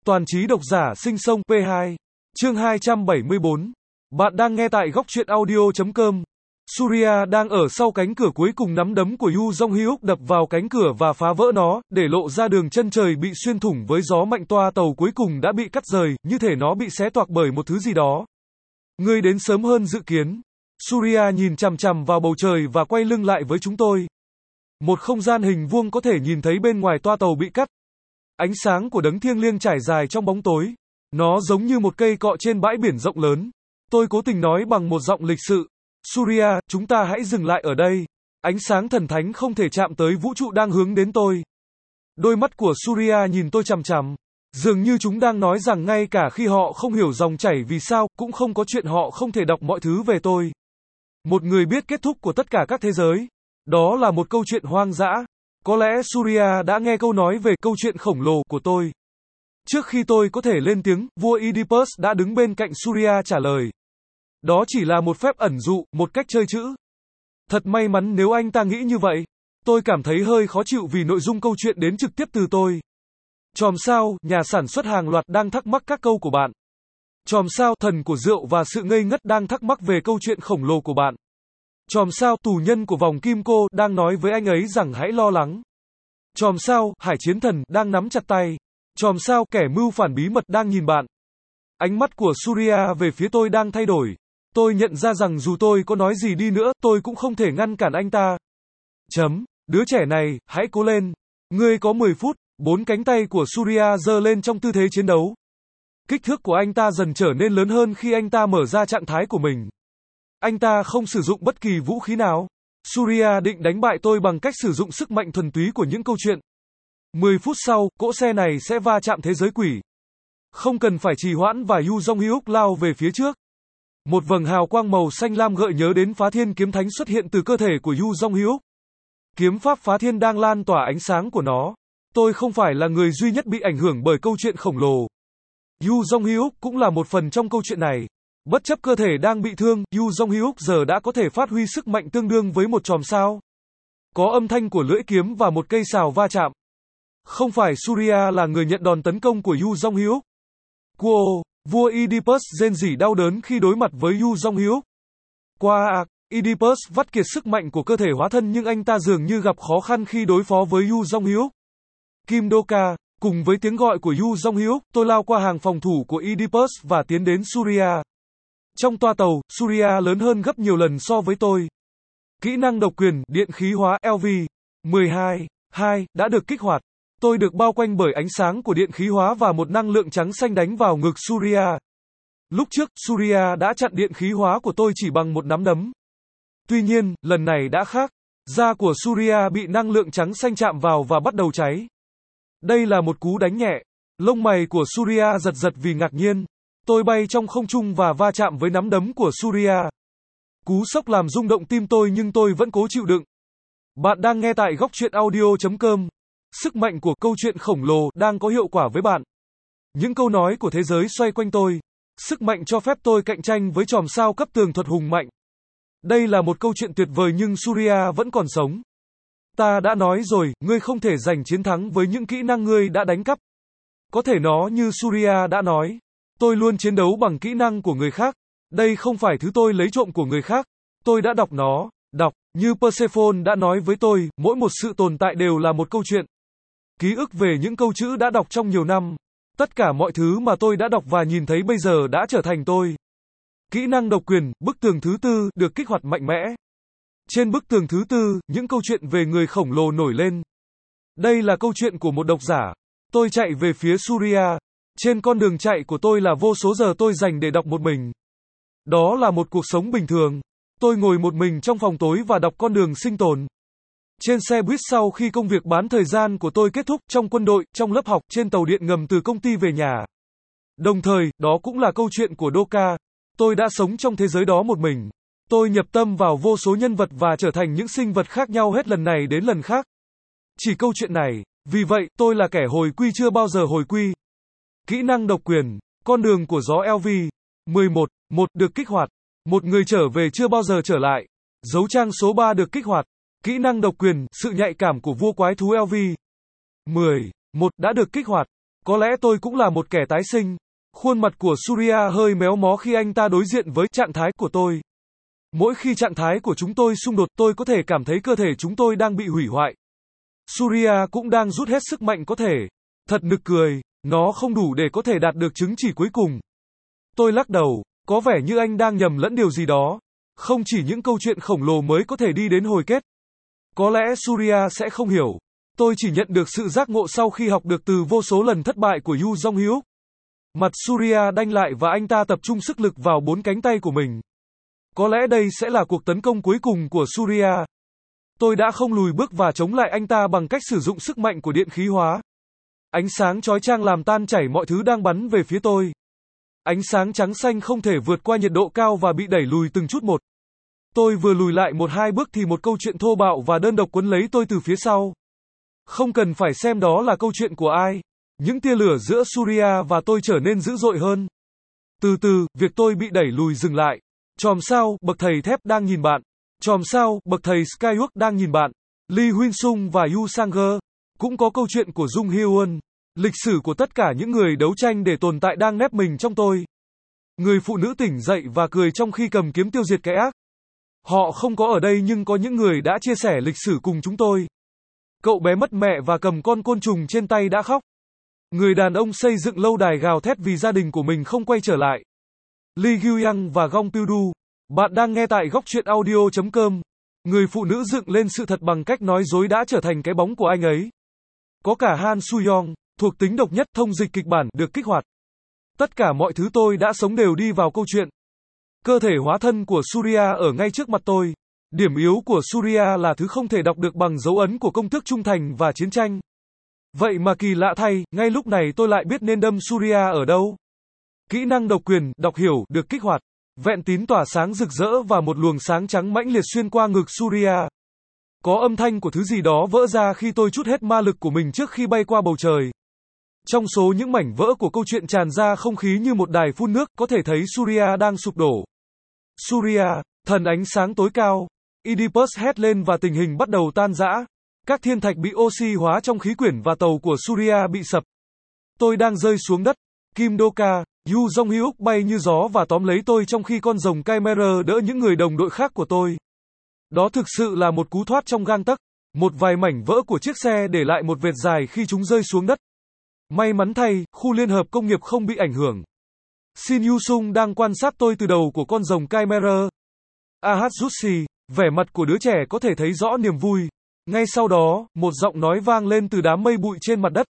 Toàn trí độc giả sinh sông P2. Chương 274. Bạn đang nghe tại góc truyện audio.com. Surya đang ở sau cánh cửa cuối cùng, nắm đấm của Yoo Jong Hyuk đập vào cánh cửa và phá vỡ nó, để lộ ra đường chân trời bị xuyên thủng với gió mạnh. Toa tàu cuối cùng đã bị cắt rời, như thể nó bị xé toạc bởi một thứ gì đó. Ngươi đến sớm hơn dự kiến. Surya nhìn chằm chằm vào bầu trời và quay lưng lại với chúng tôi. Một không gian hình vuông có thể nhìn thấy bên ngoài toa tàu bị cắt. Ánh sáng của đấng thiêng liêng trải dài trong bóng tối. Nó giống như một cây cọ trên bãi biển rộng lớn. Tôi cố tình nói bằng một giọng lịch sự. Surya, chúng ta hãy dừng lại ở đây. Ánh sáng thần thánh không thể chạm tới vũ trụ đang hướng đến tôi. Đôi mắt của Surya nhìn tôi chằm chằm. Dường như chúng đang nói rằng ngay cả khi họ không hiểu dòng chảy vì sao, cũng không có chuyện họ không thể đọc mọi thứ về tôi. Một người biết kết thúc của tất cả các thế giới. Đó là một câu chuyện hoang dã. Có lẽ Surya đã nghe câu nói về câu chuyện khổng lồ của tôi. Trước khi tôi có thể lên tiếng, vua Oedipus đã đứng bên cạnh Surya trả lời. Đó chỉ là một phép ẩn dụ, một cách chơi chữ. Thật may mắn nếu anh ta nghĩ như vậy. Tôi cảm thấy hơi khó chịu vì nội dung câu chuyện đến trực tiếp từ tôi. Chòm sao, nhà sản xuất hàng loạt đang thắc mắc các câu của bạn. Chòm sao, thần của rượu và sự ngây ngất đang thắc mắc về câu chuyện khổng lồ của bạn. Chòm sao, tù nhân của vòng kim cô đang nói với anh ấy rằng hãy lo lắng. Chòm sao, hải chiến thần đang nắm chặt tay. Chòm sao, kẻ mưu phản bí mật đang nhìn bạn. Ánh mắt của Surya về phía tôi đang thay đổi. Tôi nhận ra rằng dù tôi có nói gì đi nữa, tôi cũng không thể ngăn cản anh ta. Đứa trẻ này, hãy cố lên. Ngươi có 10 phút. 4 cánh tay của Surya giơ lên trong tư thế chiến đấu. Kích thước của anh ta dần trở nên lớn hơn khi anh ta mở ra trạng thái của mình. Anh ta không sử dụng bất kỳ vũ khí nào. Surya định đánh bại tôi bằng cách sử dụng sức mạnh thuần túy của những câu chuyện. 10 phút sau, cỗ xe này sẽ va chạm thế giới quỷ. Không cần phải trì hoãn và Yoo Jong Hyuk lao về phía trước. Một vầng hào quang màu xanh lam gợi nhớ đến phá thiên kiếm thánh xuất hiện từ cơ thể của Yoo Jong Hyuk. Kiếm pháp phá thiên đang lan tỏa ánh sáng của nó. Tôi không phải là người duy nhất bị ảnh hưởng bởi câu chuyện khổng lồ. Yoo Jong Hyuk cũng là một phần trong câu chuyện này. Bất chấp cơ thể đang bị thương, Yoo Jong Hyuk giờ đã có thể phát huy sức mạnh tương đương với một chòm sao. Có âm thanh của lưỡi kiếm và một cây sào va chạm. Không phải Surya là người nhận đòn tấn công của Yoo Jong Hyuk. Vua Oedipus rên rỉ đau đớn khi đối mặt với Yoo Jong Hyuk. Oedipus vắt kiệt sức mạnh của cơ thể hóa thân, nhưng anh ta dường như gặp khó khăn khi đối phó với Yoo Jong Hyuk. Kim Doka, cùng với tiếng gọi của Yoo Jong Hyuk, tôi lao qua hàng phòng thủ của Oedipus và tiến đến Surya. Trong toa tàu, Surya lớn hơn gấp nhiều lần so với tôi. Kỹ năng độc quyền, điện khí hóa LV12-2 đã được kích hoạt. Tôi được bao quanh bởi ánh sáng của điện khí hóa và một năng lượng trắng xanh đánh vào ngực Surya. Lúc trước, Surya đã chặn điện khí hóa của tôi chỉ bằng một nắm đấm. Tuy nhiên, lần này đã khác. Da của Surya bị năng lượng trắng xanh chạm vào và bắt đầu cháy. Đây là một cú đánh nhẹ. Lông mày của Surya giật giật vì ngạc nhiên. Tôi bay trong không trung và va chạm với nắm đấm của Surya. Cú sốc làm rung động tim tôi, nhưng tôi vẫn cố chịu đựng. Bạn đang nghe tại góc truyện audio.com. Sức mạnh của câu chuyện khổng lồ đang có hiệu quả với bạn. Những câu nói của thế giới xoay quanh tôi. Sức mạnh cho phép tôi cạnh tranh với chòm sao cấp tường thuật hùng mạnh. Đây là một câu chuyện tuyệt vời, nhưng Surya vẫn còn sống. Ta đã nói rồi, ngươi không thể giành chiến thắng với những kỹ năng ngươi đã đánh cắp. Có thể nó như Surya đã nói. Tôi luôn chiến đấu bằng kỹ năng của người khác. Đây không phải thứ tôi lấy trộm của người khác. Tôi đã đọc nó. Như Persephone đã nói với tôi, mỗi một sự tồn tại đều là một câu chuyện. Ký ức về những câu chữ đã đọc trong nhiều năm. Tất cả mọi thứ mà tôi đã đọc và nhìn thấy bây giờ đã trở thành tôi. Kỹ năng độc quyền, bức tường thứ tư, được kích hoạt mạnh mẽ. Trên bức tường thứ tư, những câu chuyện về người khổng lồ nổi lên. Đây là câu chuyện của một độc giả. Tôi chạy về phía Surya. Trên con đường chạy của tôi là vô số giờ tôi dành để đọc một mình. Đó là một cuộc sống bình thường. Tôi ngồi một mình trong phòng tối và đọc Con đường sinh tồn. Trên xe buýt sau khi công việc bán thời gian của tôi kết thúc, trong quân đội, trong lớp học, trên tàu điện ngầm từ công ty về nhà. Đồng thời, đó cũng là câu chuyện của Doka. Tôi đã sống trong thế giới đó một mình. Tôi nhập tâm vào vô số nhân vật và trở thành những sinh vật khác nhau hết lần này đến lần khác. Chỉ câu chuyện này. Vì vậy, tôi là kẻ hồi quy chưa bao giờ hồi quy. Kỹ năng độc quyền, con đường của gió LV11 được kích hoạt. Một người trở về chưa bao giờ trở lại. Dấu trang số 3 được kích hoạt. Kỹ năng độc quyền, sự nhạy cảm của vua quái thú LV11 đã được kích hoạt. Có lẽ tôi cũng là một kẻ tái sinh. Khuôn mặt của Surya hơi méo mó khi anh ta đối diện với trạng thái của tôi. Mỗi khi trạng thái của chúng tôi xung đột, tôi có thể cảm thấy cơ thể chúng tôi đang bị hủy hoại. Surya cũng đang rút hết sức mạnh có thể. Thật nực cười, nó không đủ để có thể đạt được chứng chỉ cuối cùng. Tôi lắc đầu, có vẻ như anh đang nhầm lẫn điều gì đó. Không chỉ những câu chuyện khổng lồ mới có thể đi đến hồi kết. Có lẽ Surya sẽ không hiểu. Tôi chỉ nhận được sự giác ngộ sau khi học được từ vô số lần thất bại của Yu Jong-hyuk. Mặt Surya đanh lại và anh ta tập trung sức lực vào 4 cánh tay của mình. Có lẽ đây sẽ là cuộc tấn công cuối cùng của Surya. Tôi đã không lùi bước và chống lại anh ta bằng cách sử dụng sức mạnh của điện khí hóa. Ánh sáng chói chang làm tan chảy mọi thứ đang bắn về phía tôi. Ánh sáng trắng xanh không thể vượt qua nhiệt độ cao và bị đẩy lùi từng chút một. Tôi vừa lùi lại 1-2 bước thì một câu chuyện thô bạo và đơn độc quấn lấy tôi từ phía sau. Không cần phải xem đó là câu chuyện của ai. Những tia lửa giữa Surya và tôi trở nên dữ dội hơn. Từ từ, việc tôi bị đẩy lùi dừng lại. Chòm sao, bậc thầy thép đang nhìn bạn. Chòm sao, bậc thầy Skywork đang nhìn bạn. Lee Huynh Sung và Yu Sang-ge. Cũng có câu chuyện của Jung Hyun. Lịch sử của tất cả những người đấu tranh để tồn tại đang nép mình trong tôi. Người phụ nữ tỉnh dậy và cười trong khi cầm kiếm tiêu diệt cái ác. Họ không có ở đây nhưng có những người đã chia sẻ lịch sử cùng chúng tôi. Cậu bé mất mẹ và cầm con côn trùng trên tay đã khóc. Người đàn ông xây dựng lâu đài gào thét vì gia đình của mình không quay trở lại. Lee Gyuyang và Gong Pyu-du. Bạn đang nghe tại góc truyện audio.com. Người phụ nữ dựng lên sự thật bằng cách nói dối đã trở thành cái bóng của anh ấy. Có cả Han Soo-young, thuộc tính độc nhất thông dịch kịch bản, được kích hoạt. Tất cả mọi thứ tôi đã sống đều đi vào câu chuyện. Cơ thể hóa thân của Surya ở ngay trước mặt tôi. Điểm yếu của Surya là thứ không thể đọc được bằng dấu ấn của công thức trung thành và chiến tranh. Vậy mà kỳ lạ thay, ngay lúc này tôi lại biết nên đâm Surya ở đâu. Kỹ năng độc quyền, đọc hiểu, được kích hoạt. Vẹn tín tỏa sáng rực rỡ và một luồng sáng trắng mãnh liệt xuyên qua ngực Surya. Có âm thanh của thứ gì đó vỡ ra khi tôi trút hết ma lực của mình trước khi bay qua bầu trời. Trong số những mảnh vỡ của câu chuyện tràn ra không khí như một đài phun nước, có thể thấy Surya đang sụp đổ. Surya, thần ánh sáng tối cao. Oedipus hét lên và tình hình bắt đầu tan rã. Các thiên thạch bị oxy hóa trong khí quyển và tàu của Surya bị sập. Tôi đang rơi xuống đất. Kim Doka, Yu Jong-hyuk bay như gió và tóm lấy tôi trong khi con rồng Chimera đỡ những người đồng đội khác của tôi. Đó thực sự là một cú thoát trong gang tấc. Một vài mảnh vỡ của chiếc xe để lại một vệt dài khi chúng rơi xuống đất. May mắn thay, khu liên hợp công nghiệp không bị ảnh hưởng. Shin Yu-sung đang quan sát tôi từ đầu của con rồng Chimera. Ahatsushi, vẻ mặt của đứa trẻ có thể thấy rõ niềm vui. Ngay sau đó, một giọng nói vang lên từ đám mây bụi trên mặt đất.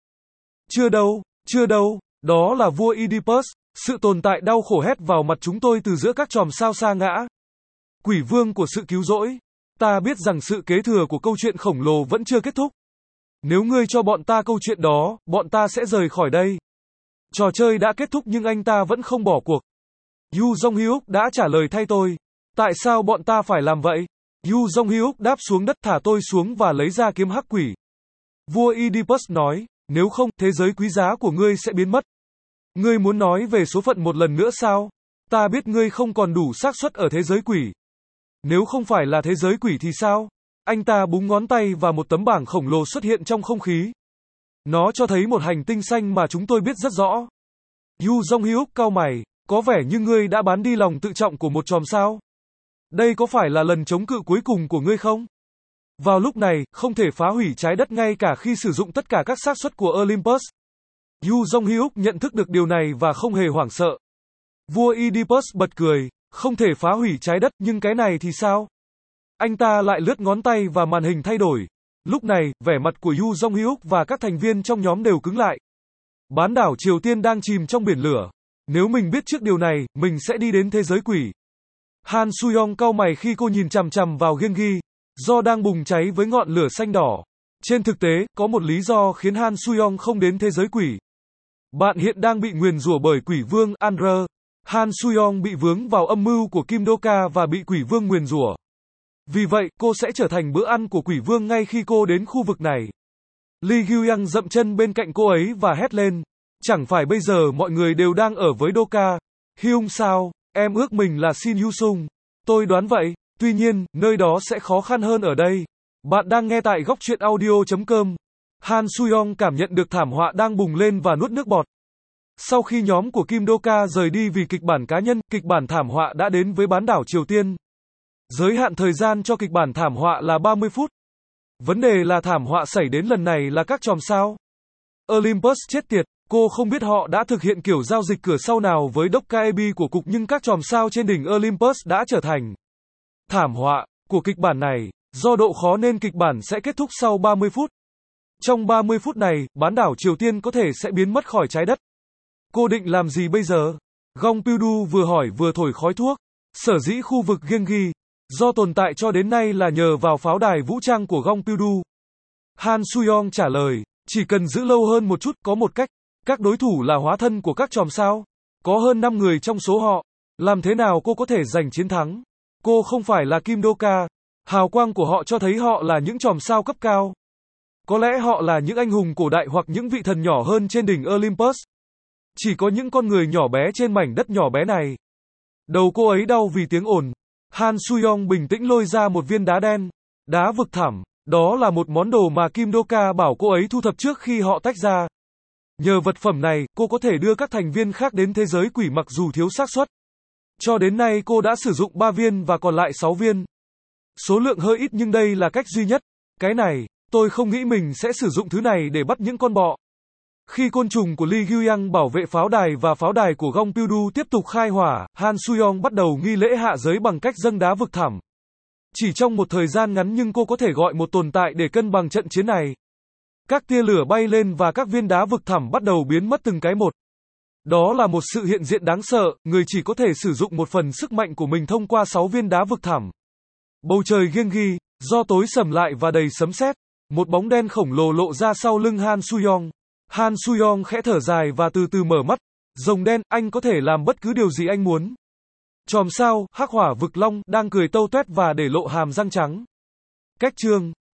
Chưa đâu, đó là vua Oedipus. Sự tồn tại đau khổ hét vào mặt chúng tôi từ giữa các chòm sao sa ngã. Quỷ vương của sự cứu rỗi. Ta biết rằng sự kế thừa của câu chuyện khổng lồ vẫn chưa kết thúc. Nếu ngươi cho bọn ta câu chuyện đó, bọn ta sẽ rời khỏi đây. Trò chơi đã kết thúc nhưng anh ta vẫn không bỏ cuộc. Yu Jong-hyuk đã trả lời thay tôi. Tại sao bọn ta phải làm vậy? Yu Jong-hyuk đáp xuống đất, thả tôi xuống và lấy ra kiếm hắc quỷ. Vua Oedipus nói, nếu không, thế giới quý giá của ngươi sẽ biến mất. Ngươi muốn nói về số phận một lần nữa sao? Ta biết ngươi không còn đủ xác suất ở thế giới quỷ. Nếu không phải là thế giới quỷ thì sao? Anh ta búng ngón tay và một tấm bảng khổng lồ xuất hiện trong không khí. Nó cho thấy một hành tinh xanh mà chúng tôi biết rất rõ. Yu Jong-hyuk cau mày, có vẻ như ngươi đã bán đi lòng tự trọng của một chòm sao. Đây có phải là lần chống cự cuối cùng của ngươi không? Vào lúc này, không thể phá hủy trái đất ngay cả khi sử dụng tất cả các xác suất của Olympus. Yu Jong-hyuk nhận thức được điều này và không hề hoảng sợ. Vua Oedipus bật cười, không thể phá hủy trái đất, nhưng cái này thì sao? Anh ta lại lướt ngón tay và màn hình thay đổi. Lúc này, vẻ mặt của Yu Jong-hyuk và các thành viên trong nhóm đều cứng lại. Bán đảo Triều Tiên đang chìm trong biển lửa. Nếu mình biết trước điều này, mình sẽ đi đến thế giới quỷ. Han Soo-young cau mày khi cô nhìn chằm chằm vào Gyeonggi, do đang bùng cháy với ngọn lửa xanh đỏ. Trên thực tế, có một lý do khiến Han Soo-young không đến thế giới quỷ. Bạn hiện đang bị nguyền rủa bởi quỷ vương Andra. Han Soo-young bị vướng vào âm mưu của Kim Doka và bị quỷ vương nguyền rủa. Vì vậy, cô sẽ trở thành bữa ăn của quỷ vương ngay khi cô đến khu vực này. Lee Gyuyang dậm chân bên cạnh cô ấy và hét lên. Chẳng phải bây giờ mọi người đều đang ở với Doka. Hyung sao, em ước mình là Shin Yu-sung. Tôi đoán vậy, tuy nhiên, nơi đó sẽ khó khăn hơn ở đây. Bạn đang nghe tại góc truyện audio.com. Han Soo-young cảm nhận được thảm họa đang bùng lên và nuốt nước bọt. Sau khi nhóm của Kim Do-ka rời đi vì kịch bản cá nhân, kịch bản thảm họa đã đến với bán đảo Triều Tiên. Giới hạn thời gian cho kịch bản thảm họa là 30 phút. Vấn đề là thảm họa xảy đến lần này là các chòm sao Olympus chết tiệt. Cô không biết họ đã thực hiện kiểu giao dịch cửa sau nào với Dokkaebi của cục, nhưng các chòm sao trên đỉnh Olympus đã trở thành thảm họa của kịch bản này. Do độ khó nên kịch bản sẽ kết thúc sau 30 phút. Trong 30 phút này, bán đảo Triều Tiên có thể sẽ biến mất khỏi trái đất. Cô định làm gì bây giờ? Gong Pyu-du vừa hỏi vừa thổi khói thuốc. Sở dĩ khu vực Gyeonggi do tồn tại cho đến nay là nhờ vào pháo đài vũ trang của Gong Pyu-du. Han Soo-young trả lời, chỉ cần giữ lâu hơn một chút, có một cách. Các đối thủ là hóa thân của các chòm sao. Có hơn 5 người trong số họ. Làm thế nào cô có thể giành chiến thắng? Cô không phải là Kim Do-ka. Hào quang của họ cho thấy họ là những chòm sao cấp cao. Có lẽ họ là những anh hùng cổ đại hoặc những vị thần nhỏ hơn trên đỉnh Olympus. Chỉ có những con người nhỏ bé trên mảnh đất nhỏ bé này. Đầu cô ấy đau vì tiếng ồn. Han Soo-young bình tĩnh lôi ra một viên đá đen. Đá vực thẳm. Đó là một món đồ mà Kim Do-ka bảo cô ấy thu thập trước khi họ tách ra. Nhờ vật phẩm này, cô có thể đưa các thành viên khác đến thế giới quỷ mặc dù thiếu xác suất. Cho đến nay cô đã sử dụng 3 viên và còn lại 6 viên. Số lượng hơi ít nhưng đây là cách duy nhất. Cái này, tôi không nghĩ mình sẽ sử dụng thứ này để bắt những con bọ. Khi côn trùng của Lee Gyuyang bảo vệ pháo đài và pháo đài của Gong Pyu-du tiếp tục khai hỏa, Han Soo-young bắt đầu nghi lễ hạ giới bằng cách dâng đá vực thẳm. Chỉ trong một thời gian ngắn nhưng cô có thể gọi một tồn tại để cân bằng trận chiến này. Các tia lửa bay lên và các viên đá vực thẳm bắt đầu biến mất từng cái một. Đó là một sự hiện diện đáng sợ, người chỉ có thể sử dụng một phần sức mạnh của mình thông qua 6 viên đá vực thẳm. Bầu trời Gyeonggi, do tối sầm lại và đầy sấm sét, một bóng đen khổng lồ lộ ra sau lưng Han Soo-young. Han Soo-young khẽ thở dài và từ từ mở mắt. Rồng đen, anh có thể làm bất cứ điều gì anh muốn. Chòm sao, hắc hỏa vực long, đang cười tâu tuét và để lộ hàm răng trắng. Cách chương